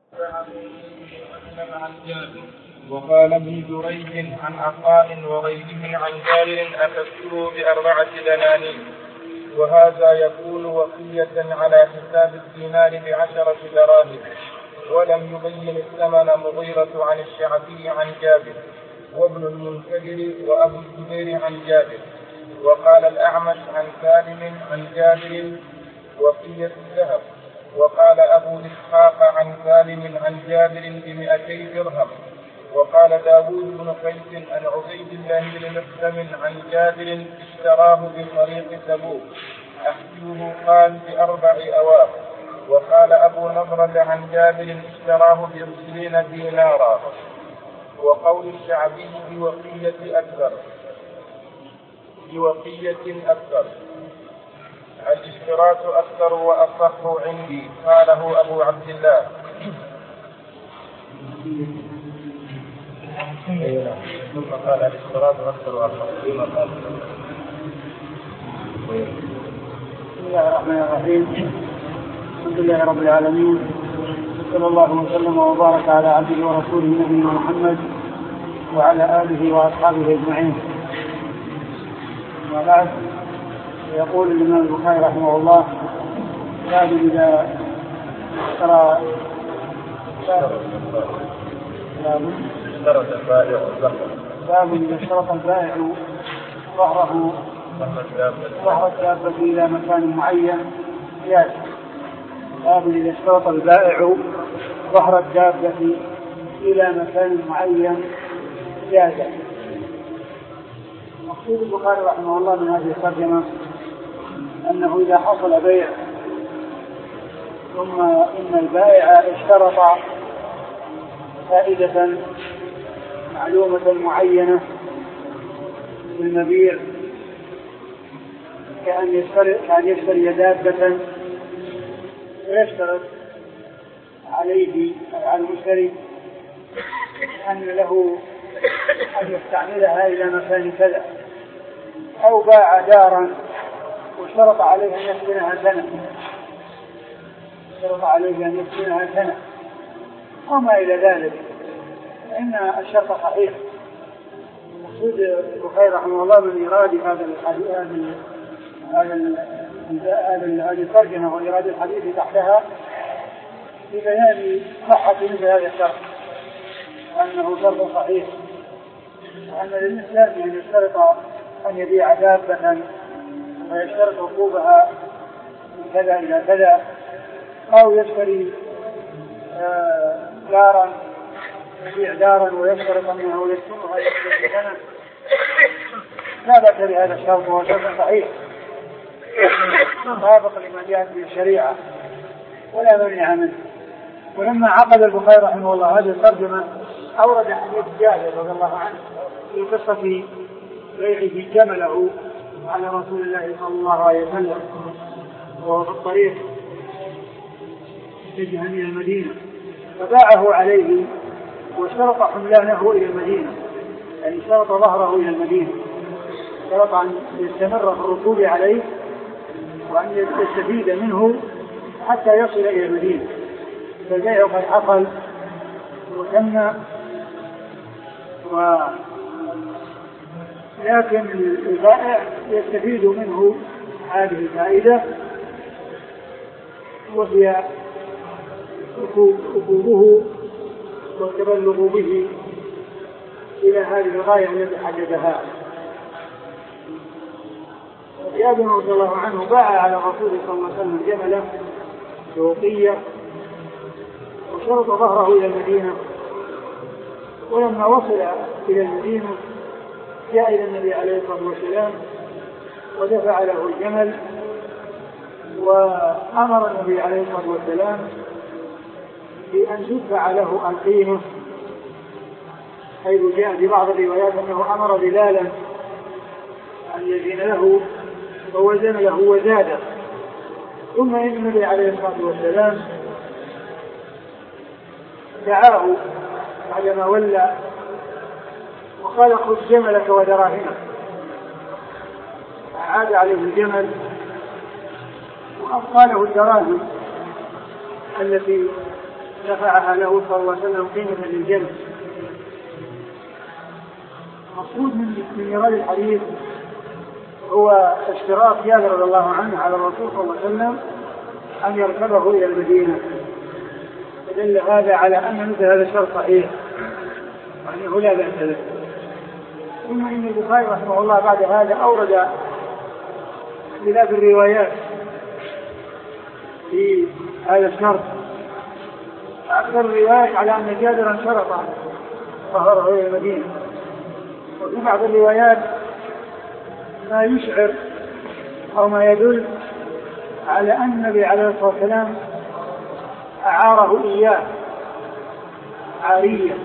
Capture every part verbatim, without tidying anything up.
عن جابر. وقال ابن جريج عن عطاء وغيره عن جابر أخذته بأربعة دنانير، وهذا يكون وصية على حساب الدينار بعشرة دراهم. ولم يبين الثمن مغيرة عن الشعبي عن جابر وابن المنكدر وأبو الزبير عن جابر. وقال الأعمش عن سالم عن جابر وصية الذهب. وقال أبو إسحاق عن سالم عن جابر بمئتي درهم. وقال داود بن قيس عن عبيد الله بن مسلم عن جابر اشتراه بطريق تبوك أحسبه قال بأربع أواق. وقال أبو نضرة عن جابر اشتراه بعشرين دينارا. وقول الشعبي بوقية أكثر بوقية أكثر الاشتراك أكثر وأصح عندي، قاله أبو عبد الله. ثم قال الاشتراك أكثر وأصح. بسم الله الرحمن الرحيم. الحمد لله رب العالمين، صلى الله وسلم وبارك على عبده ورسوله نبينا محمد وعلى آله وأصحابه أجمعين. وبعد، يقول الإمام البخاري رحمه الله: باب إذا اشترى اشترط البائع باب إذا اشترط البائع ظهره ظهر الدابة إلى مكان معين زاد. باب إذا اشترط البائع ظهر الدابة إلى مكان معين زاد. مقصود البخاري رحمه الله من هذه الترجمة أنه إذا حصل بيع ثم إن البائع اشترط فائدة معلومة معينة للمبيع، كأن يشتري كأن يشتري دابة ويشترط عليه على المشتري أن له أن يستعملها إلى مكان كذا، أو باع دارا وشرط عليه أن يسكنها سنة شرط عليه أن يسكنها سنة وما إلى ذلك، فإن الشرط صحيح. المقصود البخاري رحمه الله من إرادة هذا الحديث هذا هذه الترجمة وإرادة الحديث تحتها في بيان صحة مثل هذا الشرط، وأنه شرط صحيح، وأن للإنسان أن يشترط أن يبيع دابة ويشترط ركوبها من كذا إلى كذا، أو يشتري دارا يبيع دارا ويشترط أنه يسكنها يسكن سنة، لا بأس بهذا الشرط، وهو شرط صحيح مطابق لما جاءت به الشريعة ولا مانع منه. ولما عقد البخاري رحمه الله هذه الترجمة أورد حديث جابر رضي الله عنه في قصة بيعه جمله على رسول الله صلى الله عليه وسلم وهو في الطريق اتجه إلى المدينة، فباعه عليه وشرط حملانه إلى المدينة، يعني شرط ظهره إلى المدينة، شرط أن يستمر في الركوب عليه وأن يستفيد منه حتى يصل إلى المدينة. فالبيع قد حصل وتم، و لكن البائع يستفيد منه هذه الفائدة، وهي ركوبه والتبلغ به إلى هذه الغاية التي حددها. جابر رضي الله عنه باع على الرسول صلى الله عليه وسلم جمله بوقية وشرط ظهره إلى المدينة، ولما وصل إلى المدينة جاء إلى النبي عليه الصلاة والسلام ودفع له الجمل، وأمر النبي عليه الصلاة والسلام بأن تدفع له القيمة، حيث جاء في بعض الروايات أنه أمر بلالا أن يزين له ووزن له وزاده. ثم إن النبي عليه الصلاة والسلام دعاه بعدما ولى وقال: خذ جملك ودراهمك. عاد عليه الجمل وأبقى له الدراهم التي دفعها له صلى الله عليه وسلم قيمة للجنة. مقصود من إيراد الحديث هو اشتراط جابر رضي الله عنه على الرسول صلى الله عليه وسلم أن يركبه إلى المدينة، فدل هذا على أن مثل هذا الشرط صحيح وأنه لا بأس به. ثم إن البخاري رحمه الله بعد هذا أورد اختلاف الروايات في هذا الشرط. أكثر الروايات على أن جابرا شرط ظهره إلى المدينة، وفي بعض الروايات ما يشعر أو ما يدل على أن النبي عليه الصلاة والسلام أعاره إياه عارية،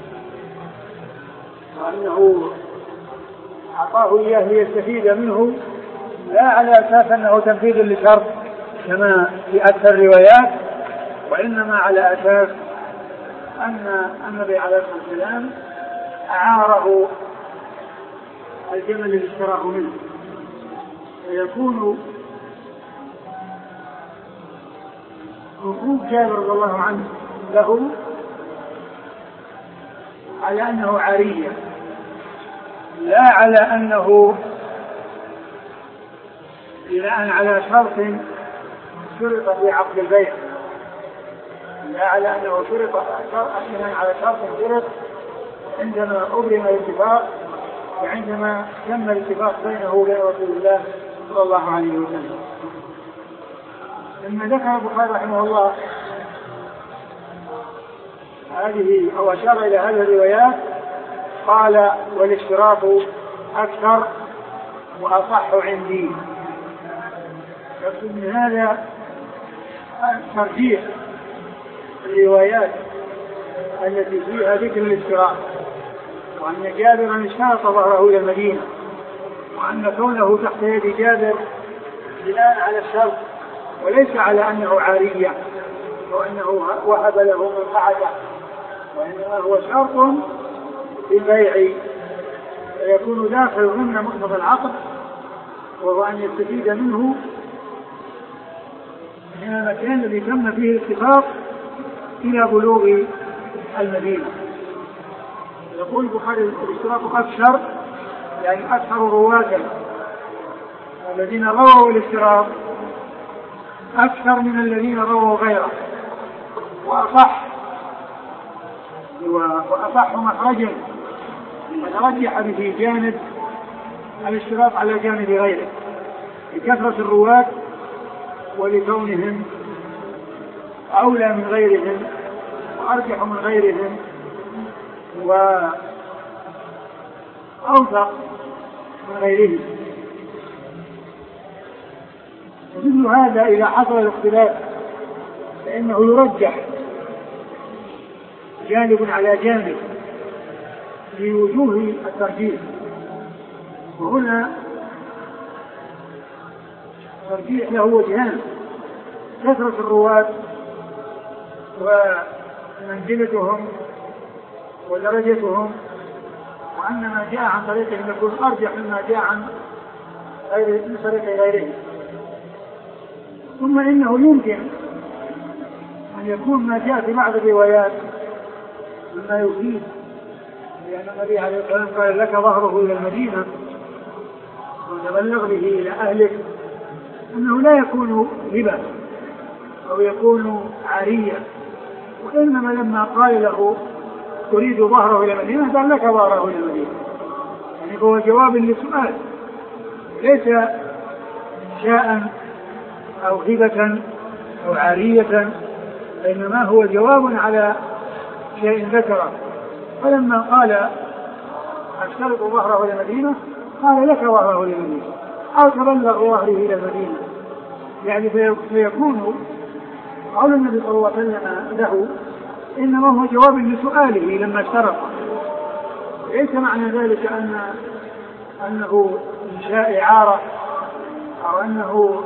وأنه أعطاه إياه ليستفيد منه لا على أساس أنه تنفيذ لشرط كما في أكثر الروايات، وإنما على أساس أن النبي عليه الصلاة والسلام أعاره الجمل الذي اشتراه منه، فيكون ركوب جابر رضي الله عنه له على أنه عارية، لا على أنه بناء على شرط شرط في عقد البيع، لا على أنه شرط بناء على شرط شرط عندما أبرم الاتفاق وعندما تم الاتفاق بينه وبين رسول الله صلى الله عليه وسلم. لما ذكر البخاري رحمه الله هذه أو أشار إلى هذه الروايات قال والاشتراط أكثر وأصح عندي. يقصد من هذا ترجيح الروايات التي فيها ذكر الاشتراط، وأن جابرا اشترط ظهره إلى المدينة، وأن كونه تحت يد جابر بناء على الشرط وليس على أنه عارية وأنه وهب له منفعته، وإنما هو شرط في البيع فيكون داخل ضمن مقتضى العقد، وهو أن يستفيد منه من المكان الذي تم فيه الاتفاق إلى بلوغ المدينة. يقول البخاري الاشتراط أكثر يعني أكثر رواة الذين رووا الاشتراط أكثر من الذين رووا غيره، وأصح وأصح مخرجا وترجح به جانب الاشتراط على جانب غيره لكثرة الرواة ولكونهم أولى من غيرهم وأرجح من غيرهم وأوثق من غيرهم. ومثل هذا إذا حصل الاختلاف فإنه يرجح جانب على جانب في وجوه الترجيح، وهنا الترجيح له وجهان: كثرة الرواة ومنزلتهم ودرجتهم، وأن ما جاء عن طريقهم يكون أرجح مما جاء عن غير من طريق غيرهم. ثم إنه يمكن أن يكون ما جاء في بعض الروايات مما يفيد، لأن النبي عليه الصلاة والسلام قال لك ظهره إلى المدينة وتبلغ به إلى أهلك، أنه لا يكون هبة أو يكون عارية، وإنما لما قال له تريد ظهره إلى المدينة قال لك ظهره إلى المدينة، يعني هو جواب للسؤال ليس شاء أو هبة أو عارية، إنما هو جواب على شيء ذكره. فلما قال أشترط ظهره إلى المدينة قال لك ظهره إلى المدينة أو تبلغ ظهره إلى المدينة، يعني فيكون قول النبي صلى الله عليه وسلم له إنما هو جواب لسؤاله لما اشترط، ليس معنى ذلك أن أنه إنشاء إعارة أو أنه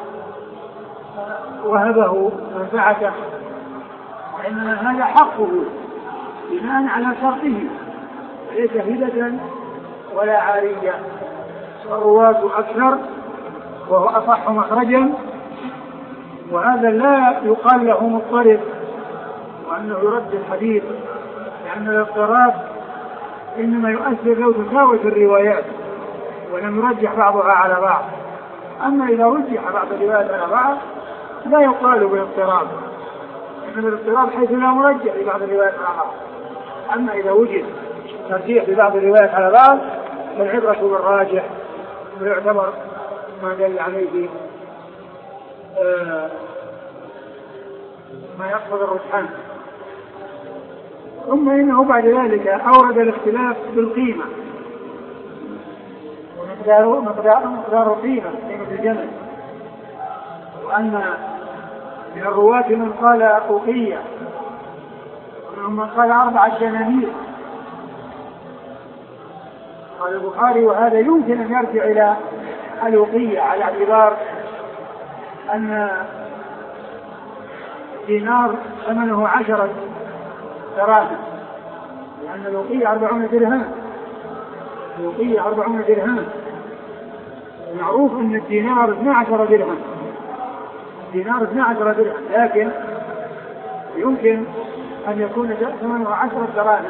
وهبه منفعته، وإنما هذا حقه بناء على شرطه، ليس هبة ولا عارية. والرواة أكثر وهو أصح مخرجا، وهذا لا يقال له مضطرب وأنه يرد الحديث، لأن الاضطراب إنما يؤثر لو تساوت الروايات ولم يرجح بعضها على بعض. أما إذا رجح بعض الروايات على بعض لا يقال بالاضطراب، إنما الاضطراب حيث لا مرجح لبعض الروايات على بعض. أما إذا وجد ترجيح لبعض الروايات على بعض فالعبرة بالراجح ويعتبر ما دل عليه آه ما يقصد الرجحان. ثم إنه بعد ذلك أورد الاختلاف بالقيمة ومقدار مقدار مقدار القيمة قيمة الجمل، وأن من الرواة من قال أوقية ومن من قال أربعة دنانير. قال البخاري وهذا يمكن أن يرجع إلى الأوقية على اعتبار أن دينار ثمنه عشرة دراهم، لأن الأوقية أربعون درهم، الأوقية أربعون درهم. معروف أن الدينار اثنا عشر درهم، الدينار اثنا عشر درهم، لكن يمكن أن يكون ثمنه عشرة دراهم،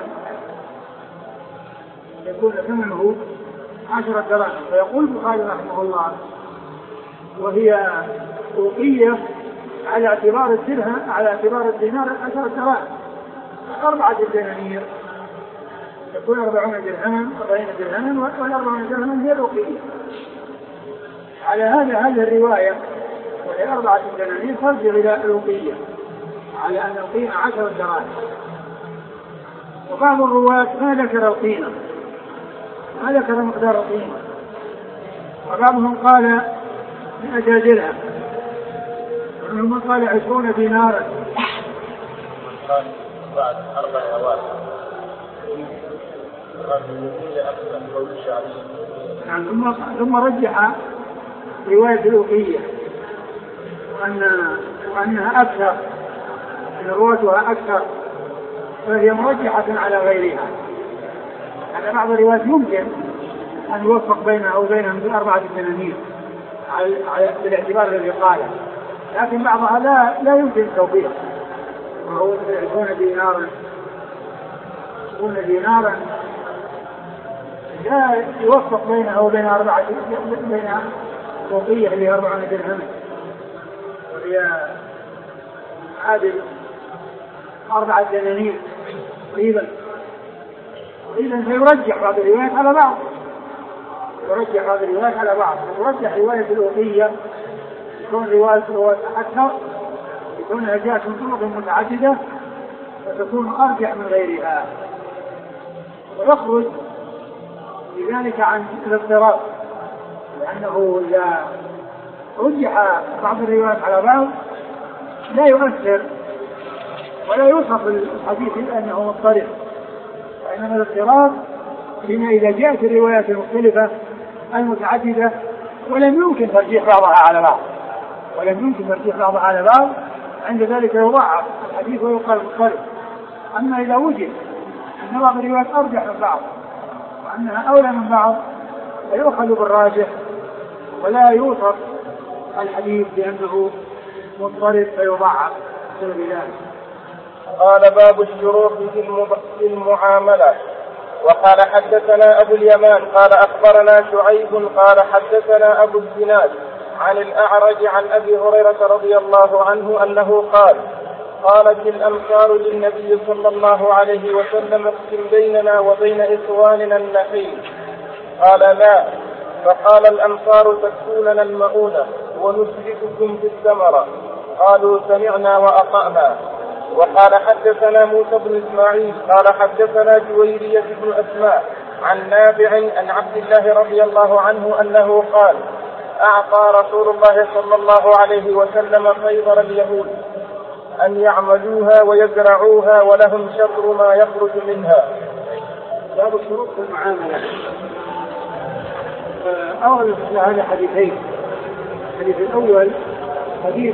يكون ثمنه عشرة دراهم. فيقول البخاري رحمه الله وهي أوقية على اعتبار الدرهم، على اعتبار الدينار عشرة دراهم، أربعة دنانير يكون أربعون درهما، أربعين درهما، والأربعون درهما هي الأوقية. على هذا هذه الرواية وهي أربعة دنانير ترجع إلى الأوقية على أن القيمة عشرة دراهم. وبعض الرواة ما ذكر القيمة، ما ذكر مقدار القيمة، وبعضهم قال مئة درهم، ومنهم قال عشرون دينارا. قال بعد أربع أواخر قال الوقية أكثر قول الشعبي. نعم. ثم ثم رجح رواية الوقية وأن وأنها أكثر، أن رواتها أكثر، فهي مرجحة على غيرها. على بعض الروايات يمكن أن يوفق بينها وبينهم بأربعة دنانير على بالاعتبار الذي قاله، لكن بعضها لا لا يمكن التوفيق، وهو يكون دينارا يكون دينارا لا يوفق بينها وبين أربعة بينها وقية اللي هي أربعون درهم، وهي عادل أربعة دنانير تقريبا. إذن فيرجح بعض الروايات على بعض، يرجح بعض الروايات على بعض، يرجح رواية الأوقية يكون رواية رواية أكثر، يكونها جاءت من طرق متعددة فتكون أرجح من غيرها، ويخرج لذلك عن الاضطراب، لأنه إذا رجح بعض الروايات على بعض لا يؤثر ولا يوصف الحديث أنه مضطرب، وإنما الاضطراب حين إذا جاءت الروايات المختلفة المتعددة ولم يمكن ترجيح بعضها على بعض ولم يمكن ترجيح بعضها على بعض عند ذلك يضعف الحديث ويقال مضطرب. أما إذا وجد أن بعض الروايات أرجح من بعض وأنها أولى من بعض فيؤخذ بالراجح ولا يوصف الحديث بأنه مضطرب فيضعف بسبب ذلك. قال باب الشروط في المعاملة. وقال حدثنا أبو اليمان قال أخبرنا شعيب قال حدثنا أبو الزناد عن الأعرج عن أبي هريرة رضي الله عنه أنه قال قالت الأمصار للنبي صلى الله عليه وسلم اقسم بيننا وبين إخواننا النخيل، قال لا، فقال الأمصار تكفوننا المؤونة ونسلككم في الثمرة، قالوا سمعنا وأطعنا. وقال حدثنا موسى بن إسماعيل قال حدثنا جويرية بن أسماء عن نافع عن عبد الله رضي الله عنه أنه قال أعطى رسول الله صلى الله عليه وسلم خيبر اليهود أن يعملوها ويزرعوها ولهم شطر ما يخرج منها. باب الشروط في المعاملة. أول هذا حديثين. الحديث الأول حديث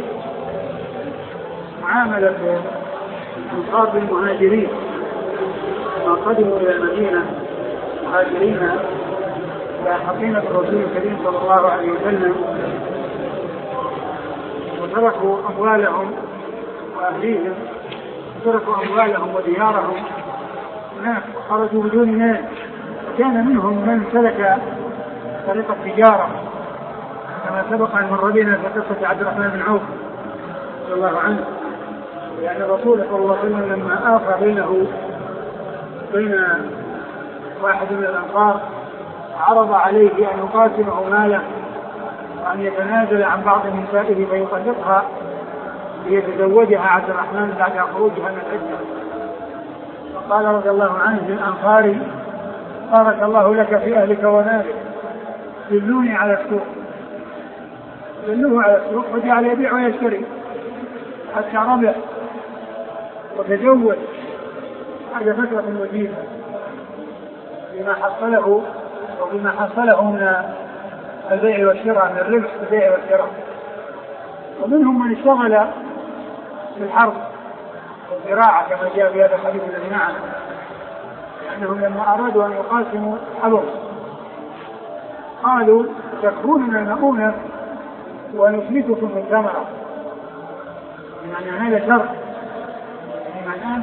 معاملة أنصار بالمهاجرين ما قدموا إلى المدينة مهاجرين لاحقين بالرسول الكريم صلى الله عليه وسلم وتركوا أموالهم وأهليهم تركوا أموالهم وديارهم هناك وخرجوا بدون مال. كان منهم من سلك طريق التجارة كما سبق أن مر بنا في قصة عبد الرحمن بن عوف رضي الله عنه، لأن الرسول صلى الله عليه وسلم لما آخى بينه بين واحد من الأنصار عرض عليه أن يقاسمه ماله وأن يتنازل عن بعض نسائه فيطلقها ليتزوجها عبد الرحمن بعد خروجها من العدة. فقال رضي الله عنه للأنصاري: بارك الله لك في أهلك ومالك، دلوني على السوق. دلوه على السوق فجعل يبيع ويشتري حتى ربح وتزوج بعد فترة وجيزة بما حصله وبما حصله من البيع والشراء، من الربح في البيع والشراء. ومنهم من اشتغل في الحرب والزراعة كما جاء في هذا الحديث الذي معنا، لأنهم لما أرادوا أن يقاسموا حبهم قالوا: تكفوننا المؤونة ونفلتكم من الثمرة. يعني هذا شرط لمن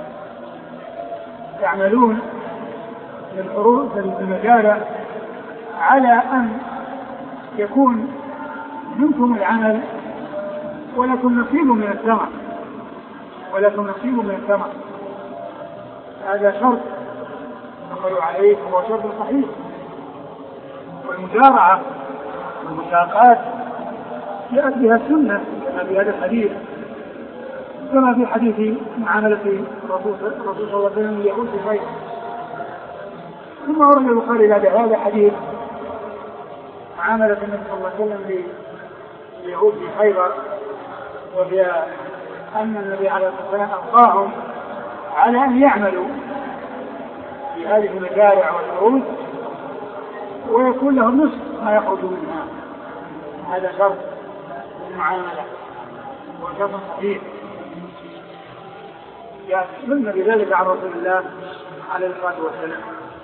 تعملون للحروب في المزارع على أن يكون منكم العمل ولكم نصيب من الثمر ولكم نصيب من الثمر. هذا شرط نقول عليه هو شرط صحيح. والمزارعة والمساقات جاءت بها السنة كما في هذا الحديث، كما في حديث معاملة الرسول صلى الله عليه وسلم اليهود في خيبر. ثم ورد البخاري بعد هذا حديث معاملة النبي صلى الله عليه وسلم لليهود في خيبر، وهي أن النبي عليه الصلاة والسلام أبقاهم على أن يعملوا في هذه المزارع والحروث ويكون لهم نصف ما يخرج منها. هذا شرط المعاملة وشرط صحيح يأتمن بذلك عن رسول الله عليه الصلاة والسلام.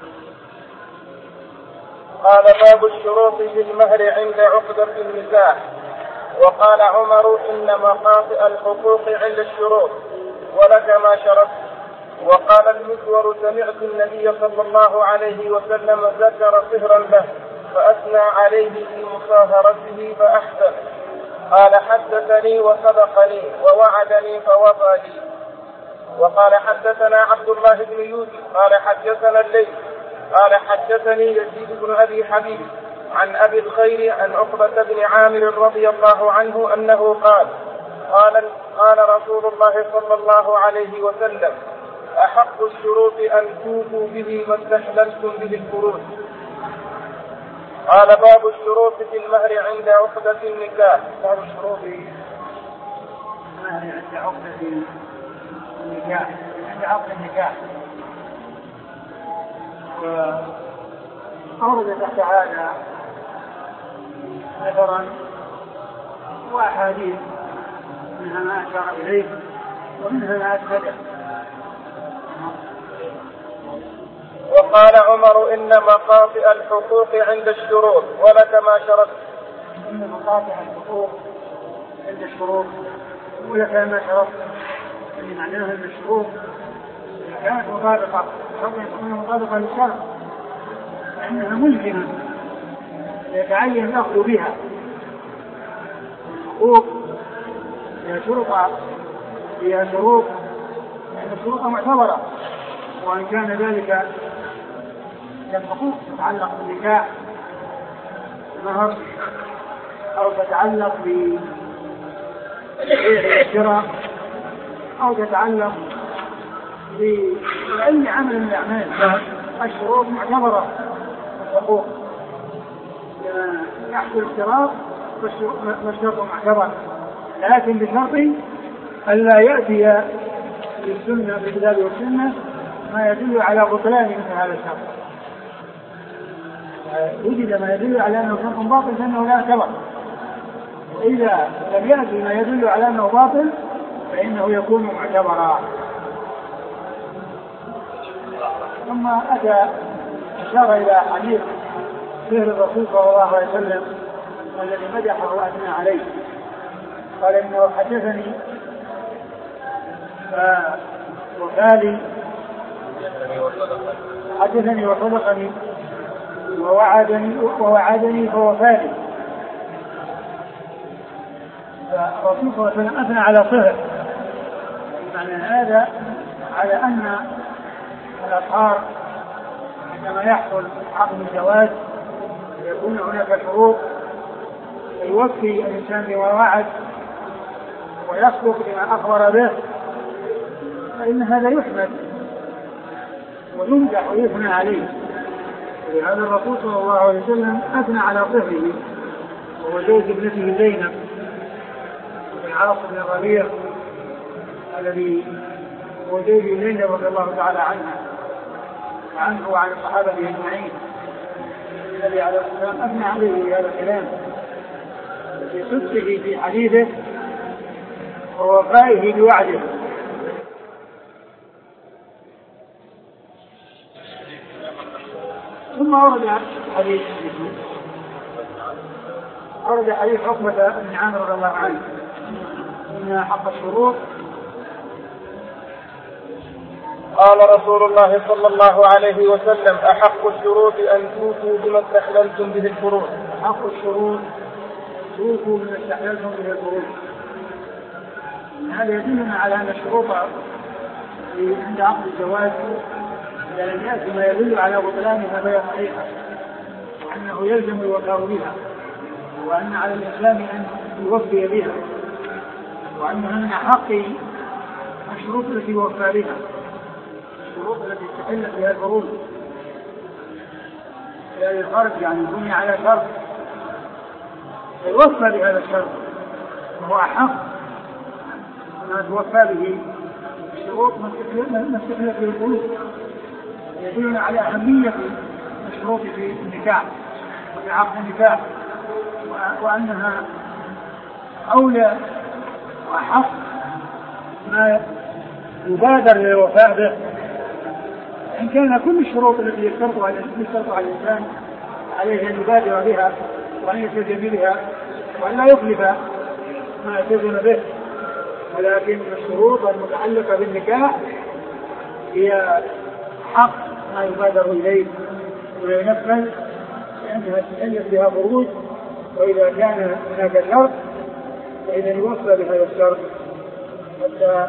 قال: باب الشروط في المهر عند عقدة النكاح. وقال عمر: إن مقاطع الحقوق عند الشروط ولك ما شرط. وقال المسور: سمعت النبي صلى الله عليه وسلم ذكر صهرا له فأثنى عليه في مصاهرته فأحسن. قال: حدثني وصدقني ووعدني فوفى لي. وقال: حدثنا عبد الله بن يوسف قال حدثنا الليث قال حدثني يزيد بن أبي حبيب عن أبي الخير عن عقبة بن عامر رضي الله عنه أنه قال: قال, قال رسول الله صلى الله عليه وسلم: أحق الشروط أن توفوا به ما استحللتم به الفروج. قال: باب الشروط في المهر عند عقدة النكاح. باب الشروط في المهر عند عقدة النكاح عند عقد النكاح. وأورد تعالى نثرا وأحاديث منها ما أشار إليه ومنها ما أسفله. وقال عمر: إن مقاطع الحقوق عند الشروط ولك ما شرط. إن مقاطع الحقوق عند الشروط ولك ما شرط، اللي معناها أن الشروط كانت مطابقة تكون مطابقة للشرع لأنها ملزمة يتعين الأخذ بها. الحقوق هي شروط هي شروط يعني شروط معتبرة، وإن كان ذلك الحقوق تتعلق بالنكاح المهر أو تتعلق بالشراء أو تتعلق بأي عمل من الأعمال. الشروط معتبرة الحقوق لما يحصل اشتراط فالشرط معتبر، لكن بشرط ألا يأتي للسنة بالكتاب والسنة ما يدل على بطلان مثل هذا الشرط. وجد ما يدل على أنه شرط باطل فإنه لا يعتبر، وإذا لم يأتي ما يدل على أنه باطل فإنه يكون معتبرا. ثم أتى أشار إلى حديث سهر الرسول صلى الله عليه وسلم الذي مدحه وأثنى عليه. قال: إنه حدثني وفالي حدثني وصدقني ووعدني ووعدني فوفالي. فالرسول صلى الله عليه وسلم أثنى على صهر، معنى هذا على أن الأطهار عندما يحصل عقد الزواج يكون هناك شروط يوفي الإنسان بما وعد ويصدق بما أخبر به، فإن هذا يحمد ويمدح ويثنى عليه. ولهذا الرسول صلى الله عليه وسلم أثنى على صهره وهو زوج ابنته زينب بن عاص بن الربيع الذي هو زوج زينب رضي الله تعالى عنها وعنه وعن الصحابة أجمعين، الذي عليه السلام أثنى عليه بهذا الكلام في صدقه في حديثه ووفائه بوعده. ثم ورد حديث ورد حديث عقبة بن عامر رضي الله عنه إن حق الشروط. قال رسول الله صلى الله عليه وسلم: أحق الشروط أن توفوا بما استحللتم به الفروج. أحق الشروط توفوا بما استحللتم به الفروج. هذا يدلنا على أن الشروط عند عقد الزواج إذا لم يأتي ما يدل على بطلانها فهي صحيحة، وأنه يلزم الوفاء بها، وأن على الإسلام أن يوفي بها، وأنها من أحق الشروط التي يوفى بها، الشروط التي استحلت بها الفروج. لا الفرج يعني بني على شرط يوفى بهذا الشرط، وهو أحق ما توفى به الشروط ما استحلت به الفروج. يدل على أهمية الشروط في النكاح وفي عقد النكاح، وأنها أولى وأحق ما يبادر للوفاء به، إن كان كل الشروط التي يشترطها الإنسان عليه أن يبادر بها وأن يلتزم بها وأن لا يخلف ما يلتزم به، ولكن الشروط المتعلقة بالنكاح هي حق ما يبادر إليه وينفذ، لأنها تتألف بها فروج. وإذا كان هناك شرط فإذا يوصى بهذا الشرط حتى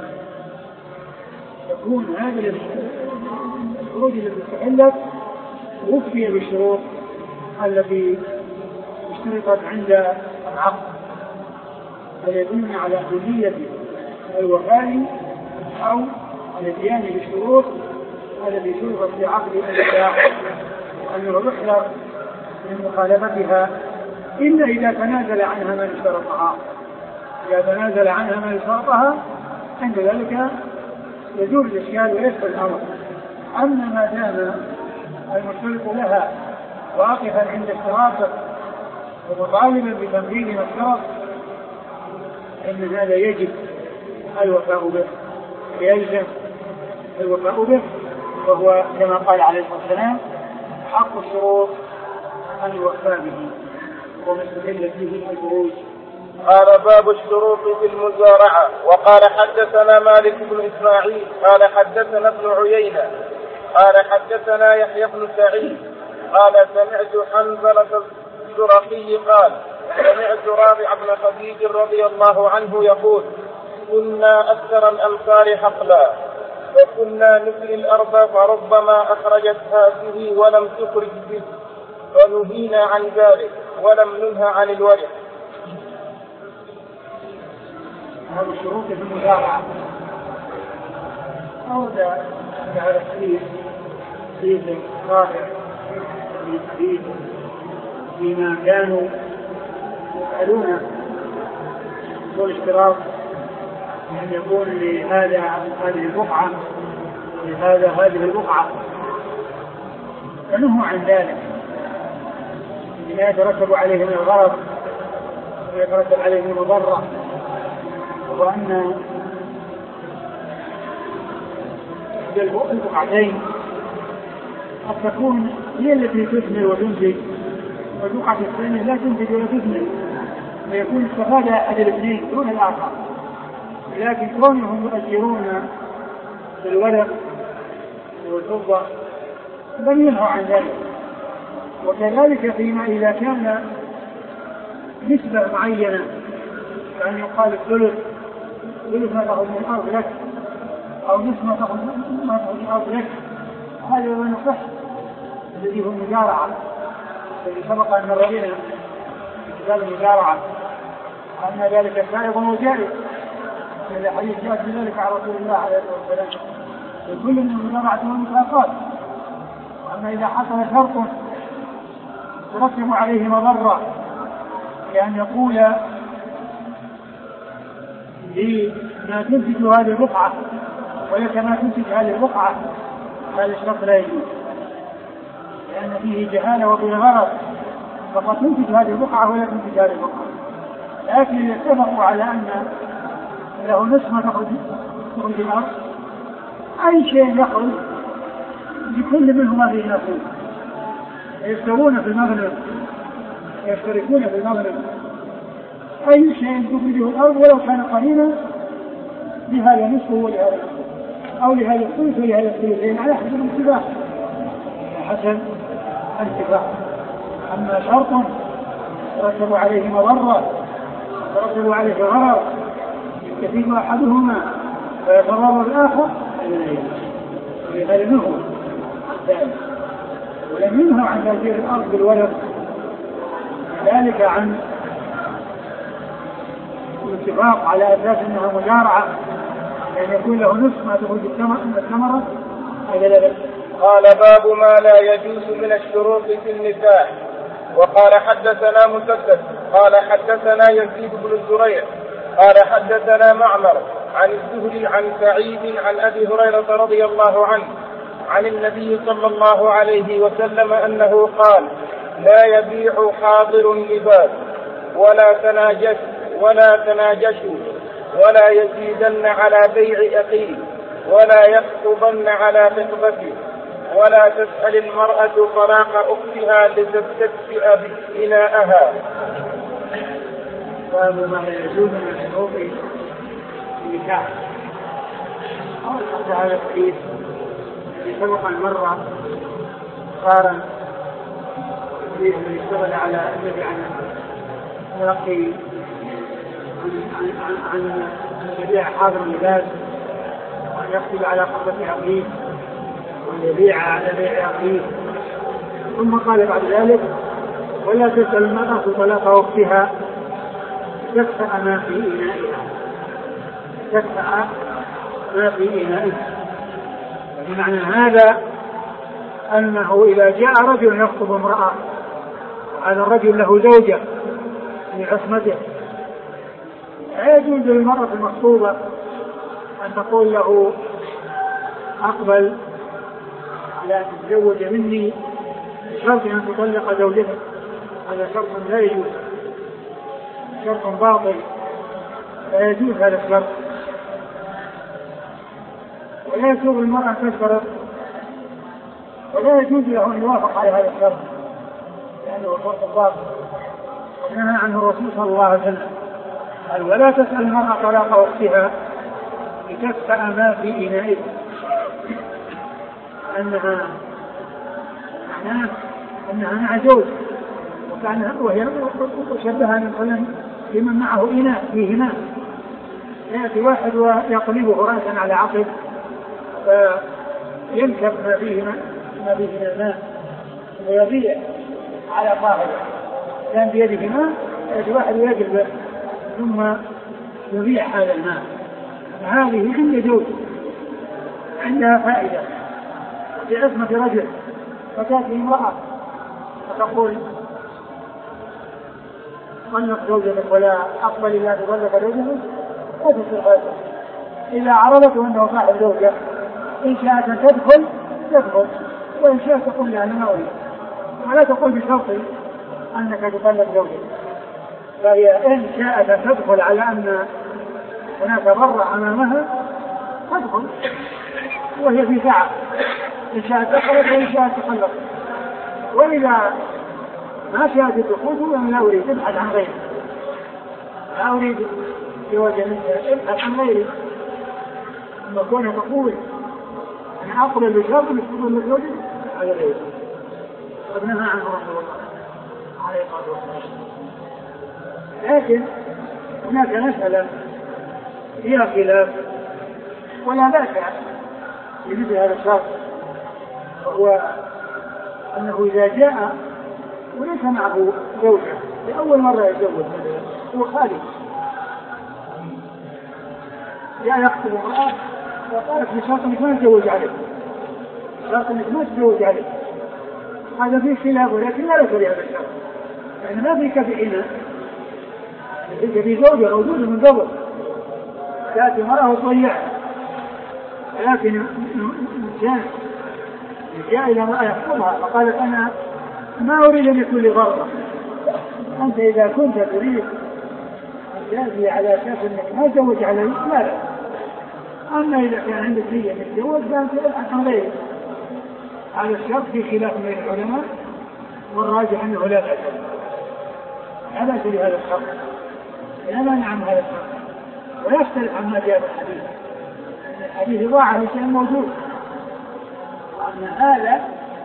تكون هذه الفروج التي تتألف وفي بالشروط التي اشترطت عند العقد، فيدلنا على أهمية الوفاء أو الاتيان بالشروط التي شرطت في عقد النكاح، وأنه يحذر من مخالفتها إلا إذا تنازل عنها من اشترطها. إذا تنازل عنها من اشترطها عند ذلك يزول الإشكال ويسهل الأمر. أما ما دام المشترط لها واقفا عند اشتراطه ومطالبا بتنفيذ ما اشترط إن هذا يجب الوفاء به، يلزم الوفاء به، وهو كما قال عليه الصلاة والسلام: حق الشروط أن يوفى به ومستحل به الفروج. قال: باب الشروط في المزارعة. وقال: حدثنا مالك بن إسماعيل قال حدثنا ابن عيينة قال حدثنا يحيى بن سعيد قال سمعت حنظلة الزرقي قال سمعت رافع بن خديج رضي الله عنه يقول: كنا أكثر الأمصار حقلا، وكنا نسري الأرض فربما أخرجت هذه ولم تخرج به، فنهينا عن ذلك ولم ننهى عن الورع. هذا الشروط في المزارعة أورد هذا الحديث في رافع بن خديج فيما كانوا يسألون والاشتراط أن يكون لهذا هذه البقعة لهذا هذه البقعة، فنهوا عن ذلك لما يترتب عليه من الغرض ويترتب عليه من المضرة، وأن البقعتين قد تكون هي التي تثمر وتنتج، والبقعة الثانية لا تنتج ولا تثمر، ويكون استفاد أحد الاثنين دون الآخر. لكن كونهم يؤجرون بالورق والفضة لم ينهوا عن ذلك. وكذلك فيما إذا كان نسبة معينة كأن يقال الثلث ثلث ما تأخذ من الأرض لك أو نصف ما تأخذ ما تأخذ من الأرض لك، هذا هو النصح الذي هو المجارعة الذي سبق أن مر بنا في كتاب المجارعة أن ذلك سائغ وجائز. هذا حديث جاء بذلك على رسول الله عليه الصلاة والسلام. لكل من المجارعة والمكافآت. أما إذا حصل شرط ترتب عليه مضرة بأن يقول لما تنتج هذه البقعة ولك ما تنتج هذه البقعة، هذا الشرط لا يجوز لأن فيه جهالة وفيه غرض، فقد تنتج هذه البقعة ولا تنتج هذه البقعة. لكن يتفقوا على أن له نصف ما تخرج تخرج الأرض، أي شيء يخرج لكل منهما فيه نصيب، يشترون في المغنم يشتركون في المغنم، أي شيء تخرجه الأرض ولو كان قليلا لهذا نصفه ولهذا نصفه أو لهذا الثلث ولهذا الثلثين على حسب الاتفاق حسب الاتفاق. أما شرط ترتب عليه مضرة ترتب عليه غرر يستفيد أحدهما فيتضرر الآخر هذا منه ذلك. ولم ينهى عن تأجير الأرض بالولد ذلك عن الاتفاق على أساس أنها مجارعة لأن يكون له نصف ما تخرج الثمرة. هذا لا بأس. قال باب ما لا يجوز من الشروط في النكاح. وقال حدثنا مسدد قال حدثنا يزيد بن الزريع قال حدثنا معمر عن الزهري عن سعيد عن أبي هريرة رضي الله عنه عن النبي صلى الله عليه وسلم أنه قال: لا يبيع حاضر لباد ولا تناجش ولا تناجشوا ولا يزيدن على بيع أخيه ولا يخطبن على خطبته ولا تسأل المرأة طلاق أختها لتستكفئ بإناءها. باب ما لا يجوز من الشروط النكاح. أول هذا الحديث الذي سبق المرة قارن فيه من اشتغل على النبي عن تلقي عن عن عن يبيع حاضر اللباس وأن يكتب على خطبة أخيه وأن يبيع على بيع أخيه، ثم قال بعد ذلك: ولا تسأل المرأة طلاق أختها تكفأ ما في إنائها تكفأ ما في إنائها. بمعنى هذا أنه إذا جاء رجل يخطب امرأة هذا الرجل له زوجة في عصمته، لا يجوز للمرأة المخطوبة أن تقول له: أقبل على أن تتزوج مني بشرط أن تطلق زوجتك. هذا شرط لا يجوز، شرط باطل، لا يجوز هذا الشرط. ولا يجوز المرأة أن تشترط ولا يجوز له أن يوافق على هذا الشرط لأنه شرط باطل ونهى عنه الرسول صلى الله عليه وسلم. قال: ولا تسأل المرأة طلاق أختها لتكفأ ما في إنائها، أنها معناه أنها مع زوج وكان وهي وشبهها من قلم لمن معه إناء فيه ماء، يأتي واحد ويقلبه رأسا على عقب فينكب ما فيه ما فيه من الماء ويضيع على صاحبه، كان بيده ماء يأتي واحد ويقلبه ثم يضيع هذا الماء. هذه عند زوج عندها فائدة في عصمة رجل، فتأتي امرأة فتقول: طلق زوجتك ولا أقبل إلا تطلق زوجتك، لا تصير هذا. إذا عرضته أنه صاحب زوجة إن شاءت أن تدخل تدخل وإن شاءت تقول لها: أنا ما أريد، ولا تقول بشرط أنك تطلق زوجتك. فهي إن شاءت أن تدخل على أن هناك ضرر أمامها تدخل وهي في ساعة، إن شاءت دخلت وإن شاءت تطلق. وإذا ما شاءت الدخول فأنا لا أريد، ابحث عن غيره، لا أريد جواز النساء ابحث عن غيره لما كونه تقول أنا أقبل بشرط يكون المزوج على غيره قد نهى عنه رسول الله عليه الصلاة والسلام. لكن هناك مسألة فيها خلاف ولا بأس بمثل هذا الشرط، وهو أنه إذا جاء وليس معه زوجة لأول مرة يتزوج هو خالي جاء يخطب امرأة وقالت بشرط أنك ما تتزوج عليه شرط أنك ما تتزوج عليه، هذا فيه خلاف ولكن لا يصل هذا الشرط يعني ما فيك في حين فيك في زوجة موجودة من قبل تأتي مرأة وتضيعها، لكن الإنسان جاء إلى امرأة يخطبها فقالت أنا ما أريد أن يكون لي غرضة، أنت إذا كنت تريد أن تأتي على أساس أنك ما تزوج عليه لا لا، أما إذا كان عندك نية أن تتزوج فأنت ابحث عن غيره. هذا الشرط في خلاف بين العلماء والراجح أنه لا بأس لا بأس بهذا الشرط لا مانع عن هذا الشرط ويختلف عما جاء في الحديث، الحديث ضاع في شيء موجود وأن هذا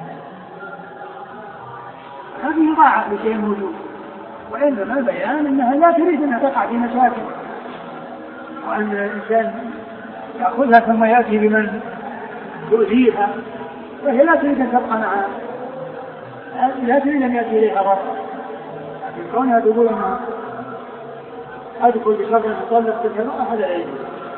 هذه ضاع في شيء موجود، وإنما البيان أنها لا تريد أن تقع في مشاكل وأن الإنسان يأخذها ثم يأتي بمن يؤذيها وهي لا تريد أن تبقى معها، لا تريد أن يأتي إليها غرض، لكن كونها تقول أنها أدخل بشرط المطلق تلك أحد العلم.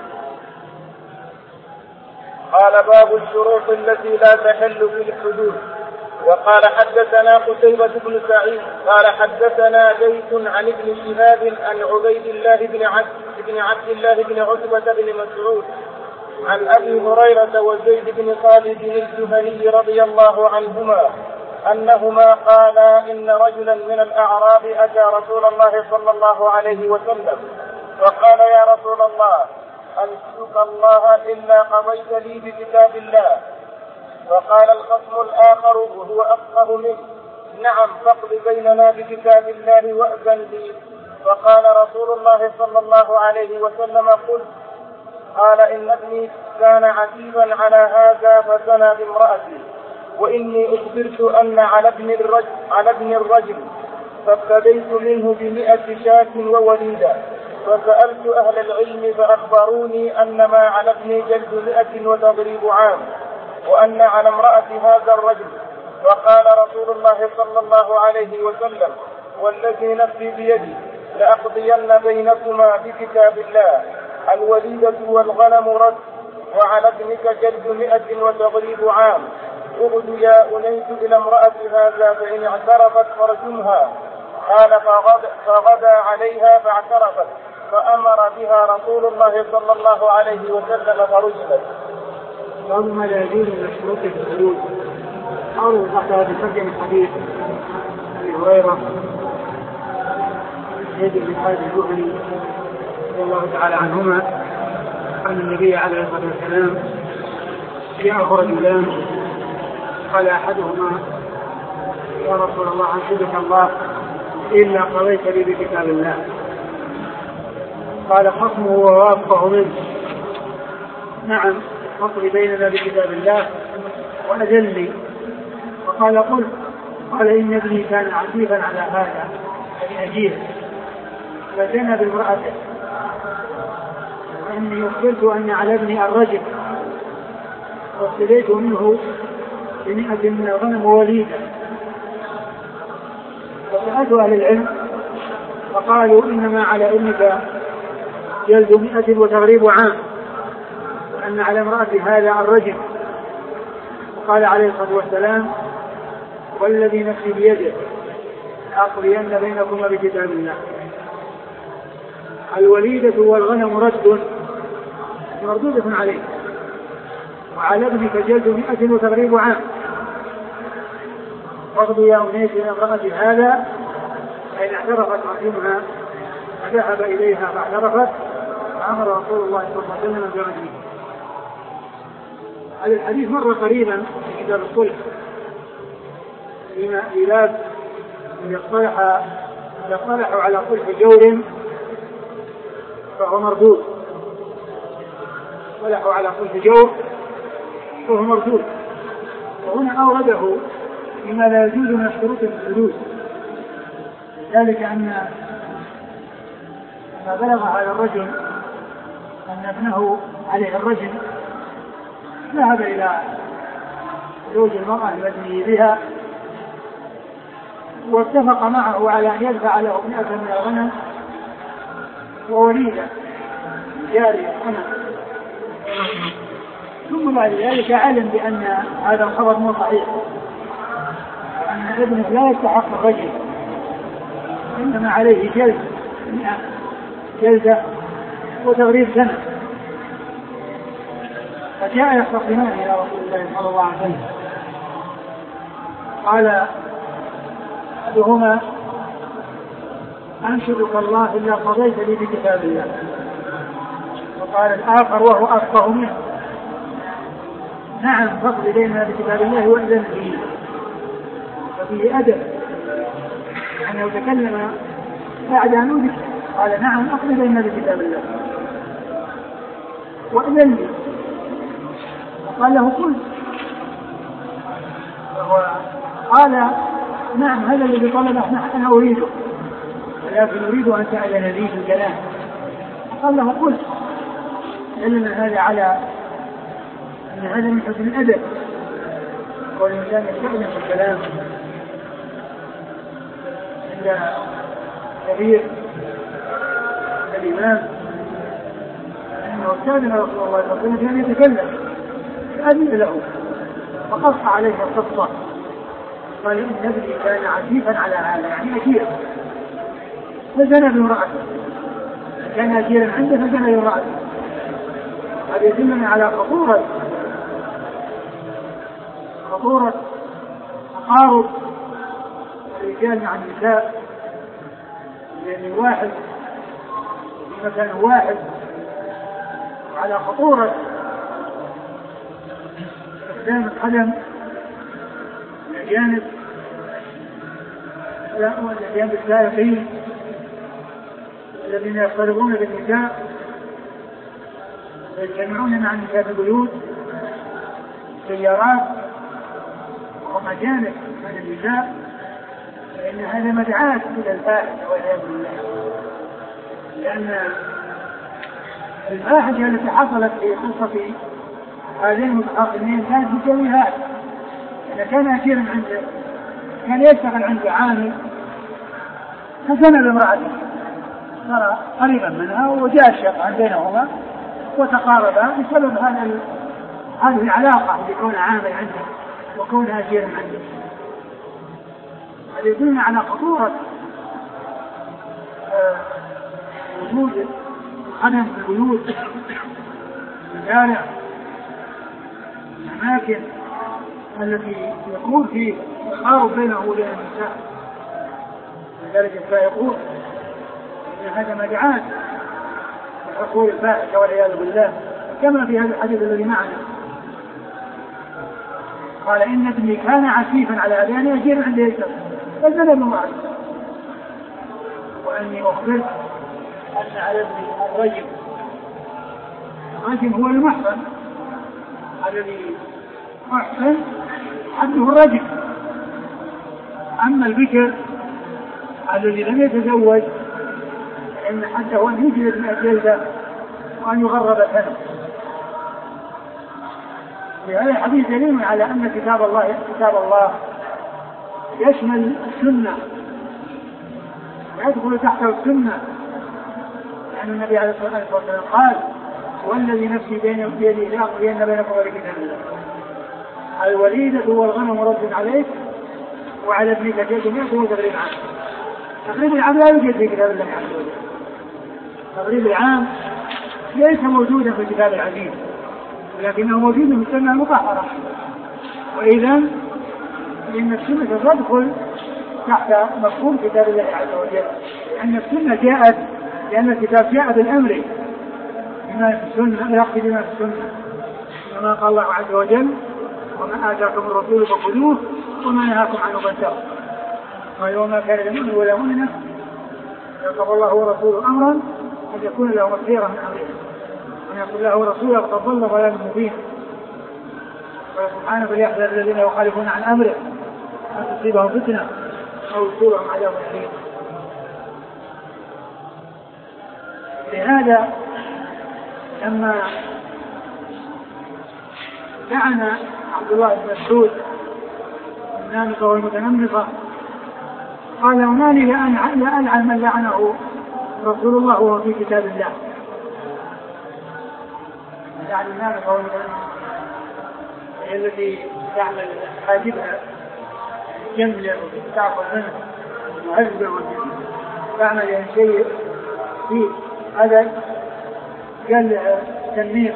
قال باب الشروط التي لا تحل في الحدود. وقال حدثنا قتيبة بن سعيد قال حدثنا ليث عن ابن شهاب عن عبيد الله بن عبد بن عبد الله بن عتبة بن مسعود عن أبي هريرة وزيد بن خالد الجهني رضي الله عنهما أنهما قالا إن رجلا من الأعراب أتى رسول الله صلى الله عليه وسلم فقال يا رسول الله أنشدك الله إلا قضيت لي بكتاب الله. فقال الخصم الآخر وهو أفقه منه نعم فاقض بيننا بكتاب الله وأذن لي. فقال رسول الله صلى الله عليه وسلم قل. قال إن ابني كان عتيبا على هذا فزنى بامرأتي وإني أخبرت أن على ابن الرجل, على ابن الرجل فابتديت منه بمئة شاة ووليدة فسألت أهل العلم فأخبروني أن ما على ابني جلد مئة وتضريب عام وأن على امرأة هذا الرجل. فقال رسول الله صلى الله عليه وسلم والذي نفسي بيدي لأقضين بينكما بكتاب الله الوليدة والغنم رد وعلى ابنك جلد مئة وتضريب عام. اغد يا أنيس إلى امرأة هذا فإن اعترفت فرجمها. قال فغد فغدا عليها فاعترفت فأمر بها رسول الله صلى الله عليه وسلم فرجمت. باب ما لا يجوز من الشروط في الحدود. قالوا تحتها بترجم الحديث أبي هريرة زيد بن خالد الجهني رضي الله تعالى عنهما أن النبي عليه الصلاة والسلام جاءه رجلان قال أحدهما يا رسول الله أنشدك الله إلا قضيت لي بكتاب الله. قال خصمه ووافقه منه نعم فاقض بيننا بكتاب الله وأذن لي. وقال قل. قال إن ابني كان عتيبا على هذا لأجيب فزنى بامرأته وإني أخبرت أن على ابني الرجل وابتديت منه بمئة من الغنم وليدة. فسألت أهل العلم فقالوا إنما على ابنك جلد مئة وتغريب عام وأن على امرأة هذا الرجل. وقال عليه الصلاة والسلام والذي نفسي بيده لأقضين بينكما بكتاب الله الوليدة والغنم رد مردودة عليه وعلى ابنك جلد مئة وتغريب عام. فاقض يا أنيس إلى امرأة هذا فإن اعترفت رحمها فذهب إليها فاعترفت فأمر رسول الله صلى الله عليه وسلم برجمه. هذا الحديث مر قريبا في كتاب الصلح فيما بلاد يصطلحوا على صلح جور فهو مردود، ولحوا على كل جور فهو مردود. وهنا أورده بما لا يجوز من الشروط الحدود، ذلك أن ما بلغ على الرجل أن ابنه عليه الرجل ذهب إلى زوج المرأة المدني بها واتفق معه على أن يدفع له مئة من الغنم ووليدة جارية غنم، ثم بعد ذلك علم بأن هذا الخبر مو صحيح، أن ابنه لا يستحق الرجل، إنما عليه جلد جلدة وتغريب سنة. فجاء يختصمان إلى رسول الله صلى الله عليه وسلم، قال أحدهما أنشدك الله إلا قضيت لي بكتاب الله، وقال الآخر وهو أفقه منه نعم فقد لنا بكتاب الله وإذن فيه. ففيه أدب أنه يتكلم بعد أن أذكر، قال نعم أقضي لنا بكتاب الله وإذن لي، قال له قل، قال نعم هذا الذي طلبه أنا أريده ولكن أريد أن تأذن لي في الكلام. قال له قل، علم هذا على أن هذا من حسن الأدب والإنسان يستأذن في الكلام عند كبير الإمام، أنه استأذن رسول الله صلى الله عليه وسلم أن يتكلم فأذن له فقص عليه القصة، قال إن ابني كان عزيفا على هذا يعني أجيرا فزنى بامرأته، كان أجيرا عنده فزنى بامرأته. هذا يدلنا على خطورة خطورة تقارب الرجال مع النساء، لأن الواحد في مكان واحد، وعلى خطورة استخدام القلم الأجانب والأجانب السائقين الذين يختلطون بالنساء ويجتمعون مع النساء في البيوت سيارات وهم أجانب من النساء، فإن هذا مدعاة إلى الفاحشة والعياذ بالله، لأن الفاحشة التي حصلت في قصة هذين المتخاصمين كانت بسببها إذا كان أجيرا عنده كان يشتغل عنده عامل فزنى بامرأته صار قريبا منها وجاء الشيطان بينهما وتقاربا بسبب هذا هذه العلاقة بكون عامل عنده وكون أجيرا عنده. هذا يدلنا على خطورة وجود الخدم في البيوت، المشارع، الأماكن التي يكون فيه تقارب بينه وبين النساء. لذلك يقول إن هذا مدعاة لحصول الفاحشة والعياذ بالله، كما في هذا الحديث الذي معنا قال إن ابني كان عسيفا على أبي أن يجير عند يسر فزنى بامرأته، وأني أخبرت أن على ابني الرجم. الرجم هو المحصن الذي محصن حده الرجم، أما البكر الذي لم يتزوج فإن حده أن يجلد من الجلدة وأن يغرب سنة. هذا الحديث دليل على أن كتاب الله كتاب الله يشمل السنة ويدخل تحته السنة، لأن النبي عليه الصلاة والسلام قال والذي نفسي بين يدي لأقضين بينكم وبكتاب الله الوليدة والغنم رد عليك وعلى ابنك جلد مئة وتغريب عام. تغريب العام لا يوجد في كتاب الله عز وجل، تغريب العام ليس موجودا في الكتاب العزيز، ولكنه موجود في السنة المطهرة. وإذا فإن السنة تدخل تحت مفهوم كتاب الله عز وجل، لأن السنة جاءت لأن الكتاب جاء بالأمر بما في السنة يقضي بما في السنة، كما قال الله عز وجل وما آتاكم الرسول فخذوه وما نهاكم عنه فانتهوا ويوم كان لمؤمن ولا مؤمنة يقضي الله ورسوله أمرا قد يكون له خيرا من أمره وأن يقول له رسوله قد ضل ضلالا مبينا. قال سبحانه فليحذر الذين يخالفون عن أمره أن تصيبهم فتنة أو يصيبهم عذاب أليم. لهذا لما لعن عبد الله بن مسعود النامقة والمتنمقة قال وما لي لا ألعن من لعنه رسول الله وهو في كتاب الله. يعني النامقة والمتنمقة هي التي تعمل حاجبها جملة وتعفى منه وعزبه تعمل يعني شيء فيه هذا قال تنميق.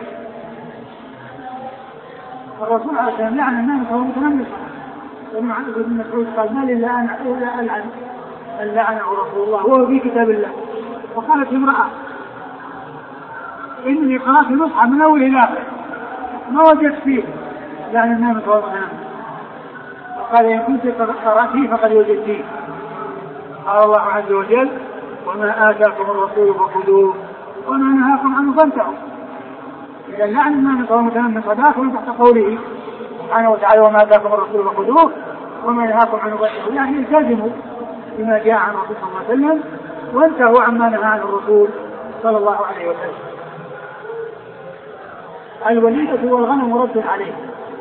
الرسول عليه السلام لعن النامقة والمتنمقة وابن عبد بن مسعود قال ما لي لا ألعن من لعنه رسول الله وهو في كتاب الله. وقالت امرأة إني قرأت المصحف من أول إلى آخر ما وجدت فيه لعن النامقة والمتنمقة. وقال إن كنت قرأتيه فقد وجدتيه. قال الله عز وجل وما آتاكم الرسول فخذوه وما نهاكم عنه فانتهوا. إذا لعن النامقة والمتنمقة داخل تحت قوله سبحانه وتعالى وما آتاكم الرسول فخذوه وما نهاكم عنه فانتهوا، يعني التزموا بما جاء عن الرسول صلى الله عليه وسلم وانتهوا عما نهى عنه الرسول صلى الله عليه وسلم. الوليدة والغنم رد عليه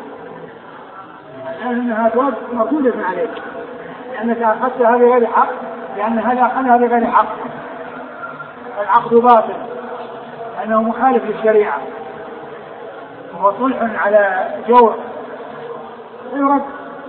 لأنها ترد مردودة عليه لأنك أخذتها بغير حق لأن هذا أخذها بغير حق. العقد باطل لأنه مخالف للشريعة وهو صلح على جور يرد.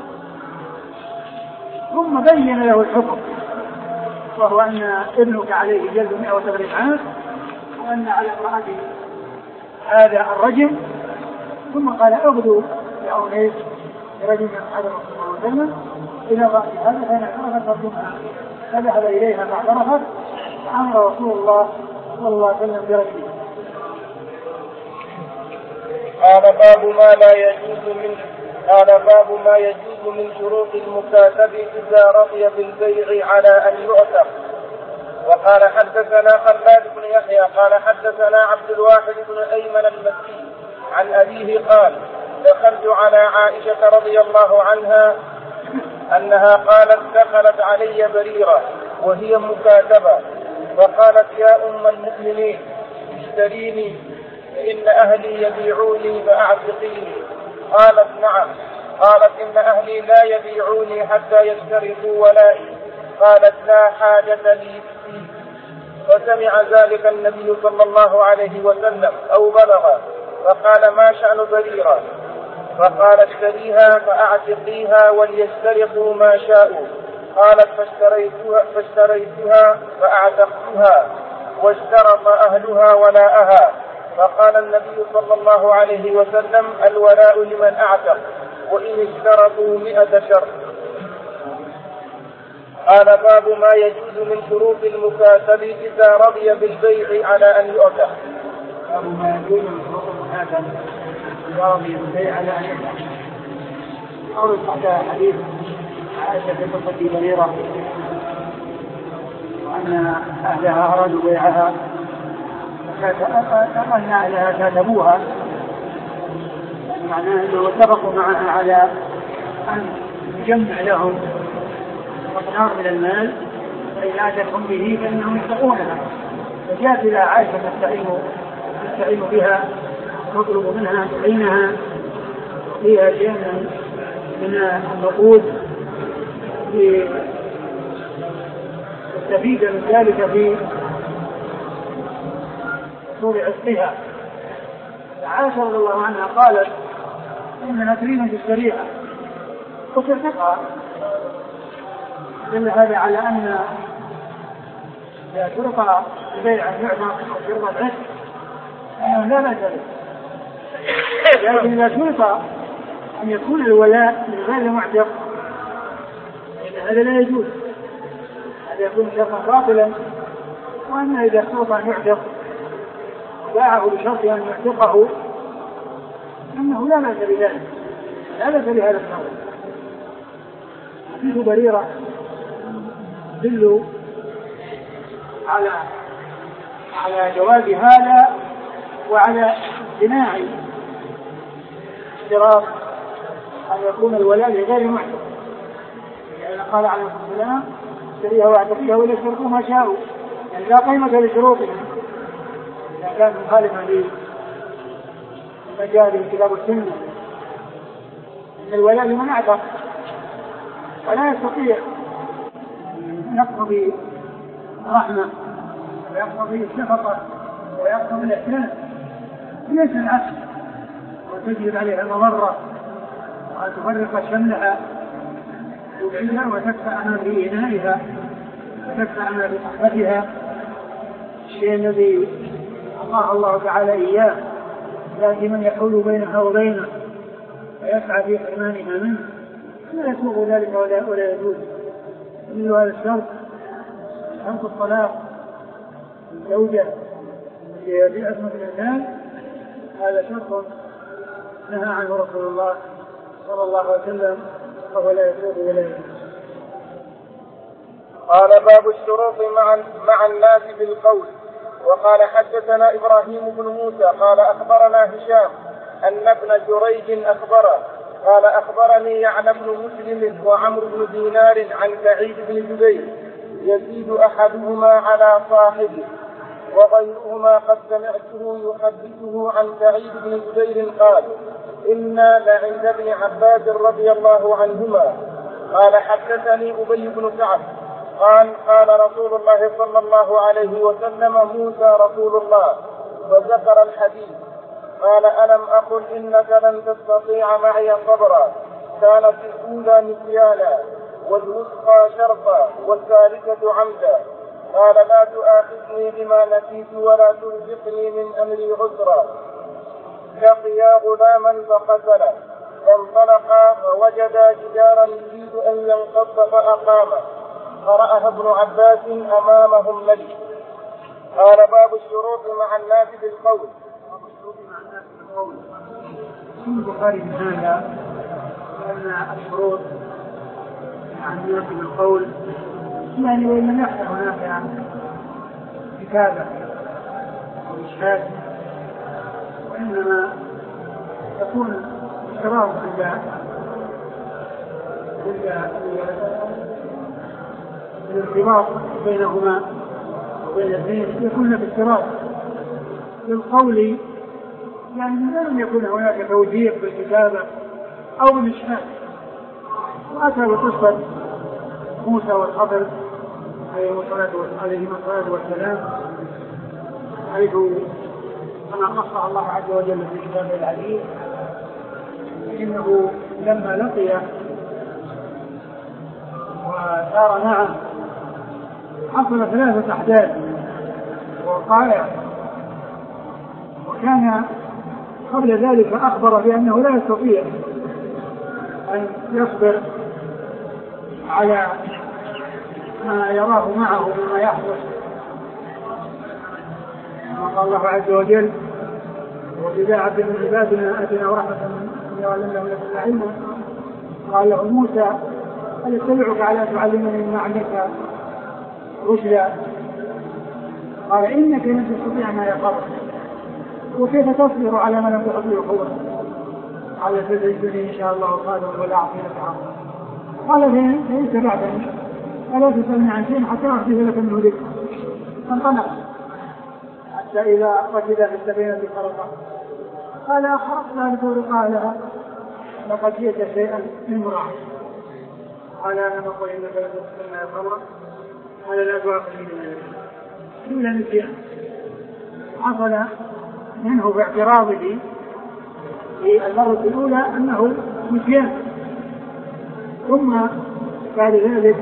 ثم بين له الحكم وهو أن ابنك عليه جلد مئة وثمانين عام وأن على امرأته هذا الرجل. ثم قال اغدوا يا أنيس رجل من أصحاب الرسول صلى الله عليه وسلم إلى رأس هذا فإن اعترفت فارجمها. فذهب إليها فاعترفت فأمر رسول الله صلى الله عليه وسلم برجله. قال باب ما لا يجوز من قال باب ما يجوز من شروط المكاتب إذا رضي بالبيع على أن يؤثر. وقال حدثنا خلاد بن يحيى قال حدثنا عبد الواحد بن أيمن المكي عن أبيه قال دخلت على عائشة رضي الله عنها أنها قالت دخلت علي بريرة وهي مكاتبة فقالت يا أم المؤمنين اشتريني فإن أهلي يبيعوني فأعتقيني. قالت نعم. قالت إن أهلي لا يبيعوني حتى يشترطوا ولائي. قالت لا حاجة لي فيه. فسمع ذلك النبي صلى الله عليه وسلم أو بلغ فقال ما شأن بريرة؟ فقال اشتريها فأعتقيها وليشترطوا ما شاءوا. قالت فاشتريتها, فاشتريتها فأعتقتها واشترط أهلها ولاءها. فقال النبي صلى الله عليه وسلم الولاء لمن أعتق وإن اشترطوا مئة شرط. قال باب ما يجوز من شروط المكاتب إذا رضي بالبيع على أن يؤتى. باب ما يجوز من شروط المكاتب إذا رضي بالبيع على أن يؤتى. أورد تحت حديث عائشة في قصة بريرة وأن أهلها أرادوا بيعها أن أهلها كاتبوها معناه أنه اتفقوا معها على أن يجمع لهم مقدار من المال فإن آتتهم به فإنهم يتقونها. فجاءت إلى عائشة تستعين تستعين بها تطلب منها تعينها فيها شيء من النقود لتستفيد من ذلك في طول عسقها. عائشة رضي الله عنها قالت إنها تريد أن تشتريها وتعتقها. دل هذا على أن إذا شرط البيع أن يعتق أو شرط العتق أنه لا بأس به. لكن إذا شرط أن يكون الولاء من غير معتق فإن هذا لا يجوز. هذا يكون شرطا باطلا. وأما إذا شرط أن يعتق باعه بشرط أن يعتقه أنه لا بأس بذلك لا بأس بهذا الشرط. حديث بريرة يدل على على جواز هذا وعلى امتناع اشتراط أن يكون الولاء لغير محرم، لأن قال عليه الصلاة والسلام اشتريها واعتقيها ولا يشترطوا ما شاءوا، يعني لا قيمة لشروطهم إذا كان مخالفا لمجال الكتاب والسنة. إن الولاء لمن أعتق ولا يستطيع يقتضي رحمة ويقتضي الشفقة ويقتضي الإحسان، ليس العكس، وتجلب عليها المضرة وأن تفرق شملها وتبعدها وتدفع عنها في إنائها وتدفع عنها في صحبتها، الشيء الذي أعطاه الله تعالى إياه، لكن من يحول بينها وبينه ويسعى في حرمانها منه لا يسوغ ذلك ولا, ولا يجوز. مثل هذا الشرط شرط الطلاق الزوجة في عصمة الإنسان، هذا شرط نهى عنه رسول الله صلى الله عليه وسلم وهو لا يسوغ ولا يجوز. قال باب الشروط مع مع الناس بالقول. وقال حدثنا إبراهيم بن موسى قال أخبرنا هشام أن ابن جريج أخبره قال أخبرني يعلى بن مسلم وعمرو بن دينار عن سعيد بن جبير يزيد أحدهما على صاحبه وغيرهما قد سمعته يحدثه عن سعيد بن جبير قال إنا لعند ابن عباس رضي الله عنهما قال حدثني أبي بن كعب قال قال رسول الله صلى الله عليه وسلم موسى رسول الله وذكر الحديث قال ألم أقل إنك لن تستطيع معي صبرا كانت الأولى نسيانا والوسطى شرطا والثالثة عمدا قال لا تؤاخذني بما نسيت ولا ترزقني من أمري عسرا لقيا غلاما فقتله فانطلقا فوجدا جدارا يريد أن ينقض فأقامه قرأها ابن عباس أمامهم ملك. قال باب الشروط مع الناس بالقول. البخاري من هذا أن الشروط مع الناس بالقول يعني وإن لم يحصل هناك كتابة أو إشهاد، وإنما تكون اشتراط عند الارتباط بينهما وبين الاثنين يكون في اشتراط للقول، يعني من لم يكن هناك توجيه بالكتابة أو بالإشهاد. وأتى بقصة موسى والخضر عليهما الصلاة والسلام، حيث كما نص الله عز وجل في كتابه العزيز إنه لما لقي وسار معه حصل ثلاثة أحداث ووقائع، وكان قبل ذلك أخبر بأنه لا يستطيع أن يصبر على ما يراه معه مما يحدث. قال الله عز وجل وإذا عبد من عبادنا أتنا ورحمة من وعلمنا من علما قال له موسى هل اتبعك على تعلمني مما علمك رشدا قال إنك لن تستطيع ما يقر وكيف تصبر على ما لم تحصل قوة قال ستجدني إن شاء الله قادرا ولا أعصي لك أمرا قال فإن اتبعتني فلا تسألني عن شيء حتى أحدث لك منه ذكر. فانطلق حتى إذا ركب في السفينة خرقا قال أخرقنا لتغرقها لها لقد جئت شيئا امرأ قال أنا نقول إنك لن تستطيع صبرا قال لا تؤاخذني بما نسيت إلا نسيان. حصل منه باعتراضه في المرة الأولى أنه نسيان، ثم بعد ذلك